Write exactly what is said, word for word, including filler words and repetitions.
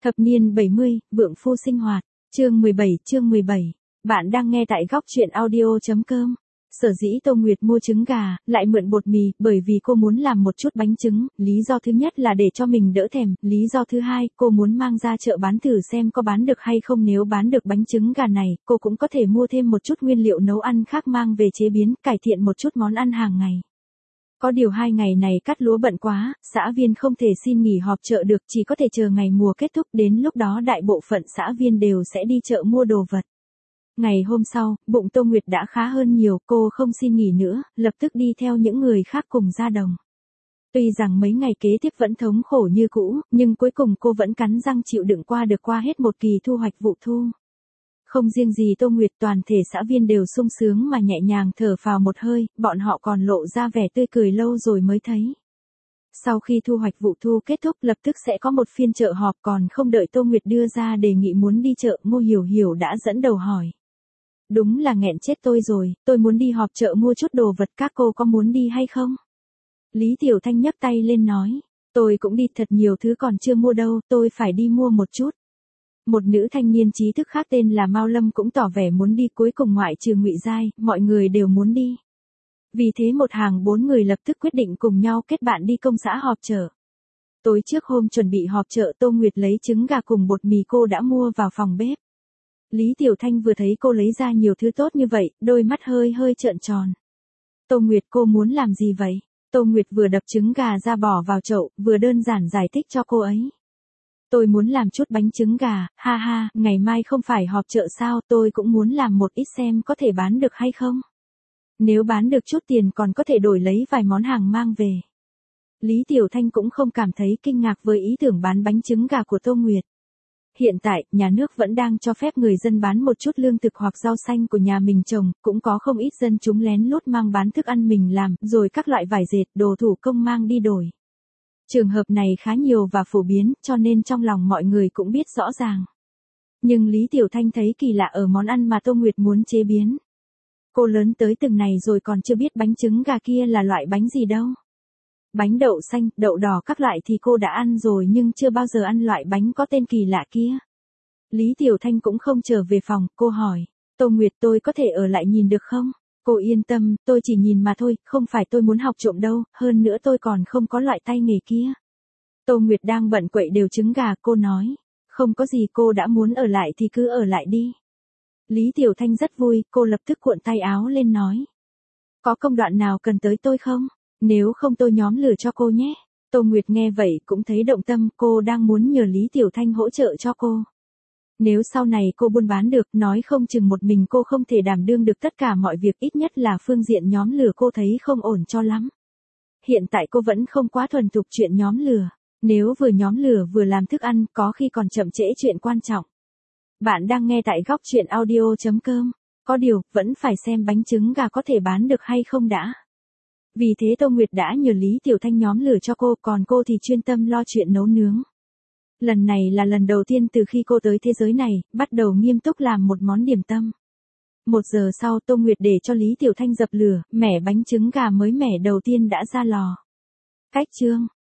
Thập niên bảy mươi, vượng phu sinh hoạt, chương mười bảy, chương mười bảy. Bạn đang nghe tại góc truyện audio.com. Sở dĩ Tô Nguyệt mua trứng gà, lại mượn bột mì, bởi vì cô muốn làm một chút bánh trứng, lý do thứ nhất là để cho mình đỡ thèm, lý do thứ hai, cô muốn mang ra chợ bán thử xem có bán được hay không, nếu bán được bánh trứng gà này, cô cũng có thể mua thêm một chút nguyên liệu nấu ăn khác mang về chế biến, cải thiện một chút món ăn hàng ngày. Có điều hai ngày này cắt lúa bận quá, xã viên không thể xin nghỉ họp chợ được, chỉ có thể chờ ngày mùa kết thúc, đến lúc đó đại bộ phận xã viên đều sẽ đi chợ mua đồ vật. Ngày hôm sau, bụng Tô Nguyệt đã khá hơn nhiều, cô không xin nghỉ nữa, lập tức đi theo những người khác cùng ra đồng. Tuy rằng mấy ngày kế tiếp vẫn thống khổ như cũ, nhưng cuối cùng cô vẫn cắn răng chịu đựng qua được qua hết một kỳ thu hoạch vụ thu. Không riêng gì Tô Nguyệt, toàn thể xã viên đều sung sướng mà nhẹ nhàng thở phào một hơi, bọn họ còn lộ ra vẻ tươi cười lâu rồi mới thấy. Sau khi thu hoạch vụ thu kết thúc lập tức sẽ có một phiên chợ họp, còn không đợi Tô Nguyệt đưa ra đề nghị muốn đi chợ, Ngô Hiểu Hiểu đã dẫn đầu hỏi. Đúng là nghẹn chết tôi rồi, tôi muốn đi họp chợ mua chút đồ vật, các cô có muốn đi hay không? Lý Tiểu Thanh nhấc tay lên nói, tôi cũng đi, thật nhiều thứ còn chưa mua đâu, tôi phải đi mua một chút. Một nữ thanh niên trí thức khác tên là Mao Lâm cũng tỏ vẻ muốn đi, cuối cùng ngoại trừ Ngụy Giai, mọi người đều muốn đi. Vì thế một hàng bốn người lập tức quyết định cùng nhau kết bạn đi công xã họp chợ. Tối trước hôm chuẩn bị họp chợ, Tô Nguyệt lấy trứng gà cùng bột mì cô đã mua vào phòng bếp. Lý Tiểu Thanh vừa thấy cô lấy ra nhiều thứ tốt như vậy, đôi mắt hơi hơi trợn tròn. Tô Nguyệt, cô muốn làm gì vậy? Tô Nguyệt vừa đập trứng gà ra bỏ vào chậu, vừa đơn giản giải thích cho cô ấy. Tôi muốn làm chút bánh trứng gà, ha ha, ngày mai không phải họp chợ sao, tôi cũng muốn làm một ít xem có thể bán được hay không. Nếu bán được chút tiền còn có thể đổi lấy vài món hàng mang về. Lý Tiểu Thanh cũng không cảm thấy kinh ngạc với ý tưởng bán bánh trứng gà của Tô Nguyệt. Hiện tại, nhà nước vẫn đang cho phép người dân bán một chút lương thực hoặc rau xanh của nhà mình trồng, cũng có không ít dân chúng lén lút mang bán thức ăn mình làm, rồi các loại vải dệt, đồ thủ công mang đi đổi. Trường hợp này khá nhiều và phổ biến, cho nên trong lòng mọi người cũng biết rõ ràng. Nhưng Lý Tiểu Thanh thấy kỳ lạ ở món ăn mà Tô Nguyệt muốn chế biến. Cô lớn tới từng này rồi còn chưa biết bánh trứng gà kia là loại bánh gì đâu. Bánh đậu xanh, đậu đỏ các loại thì cô đã ăn rồi nhưng chưa bao giờ ăn loại bánh có tên kỳ lạ kia. Lý Tiểu Thanh cũng không trở về phòng, cô hỏi, Tô Nguyệt, tôi có thể ở lại nhìn được không? Cô yên tâm, tôi chỉ nhìn mà thôi, không phải tôi muốn học trộm đâu, hơn nữa tôi còn không có loại tay nghề kia. Tô Nguyệt đang bận quậy đều trứng gà, cô nói, không có gì, cô đã muốn ở lại thì cứ ở lại đi. Lý Tiểu Thanh rất vui, cô lập tức cuộn tay áo lên nói. Có công đoạn nào cần tới tôi không? Nếu không tôi nhóm lửa cho cô nhé. Tô Nguyệt nghe vậy cũng thấy động tâm, cô đang muốn nhờ Lý Tiểu Thanh hỗ trợ cho cô. Nếu sau này cô buôn bán được, nói không chừng một mình cô không thể đảm đương được tất cả mọi việc, ít nhất là phương diện nhóm lửa cô thấy không ổn cho lắm. Hiện tại cô vẫn không quá thuần thục chuyện nhóm lửa. Nếu vừa nhóm lửa vừa làm thức ăn, có khi còn chậm trễ chuyện quan trọng. Bạn đang nghe tại góc truyện audio.com. Có điều, vẫn phải xem bánh trứng gà có thể bán được hay không đã. Vì thế Tô Nguyệt đã nhờ Lý Tiểu Thanh nhóm lửa cho cô, còn cô thì chuyên tâm lo chuyện nấu nướng. Lần này là lần đầu tiên từ khi cô tới thế giới này, bắt đầu nghiêm túc làm một món điểm tâm. Một giờ sau Tô Nguyệt để cho Lý Tiểu Thanh dập lửa, mẻ bánh trứng gà mới mẻ đầu tiên đã ra lò. Cách chương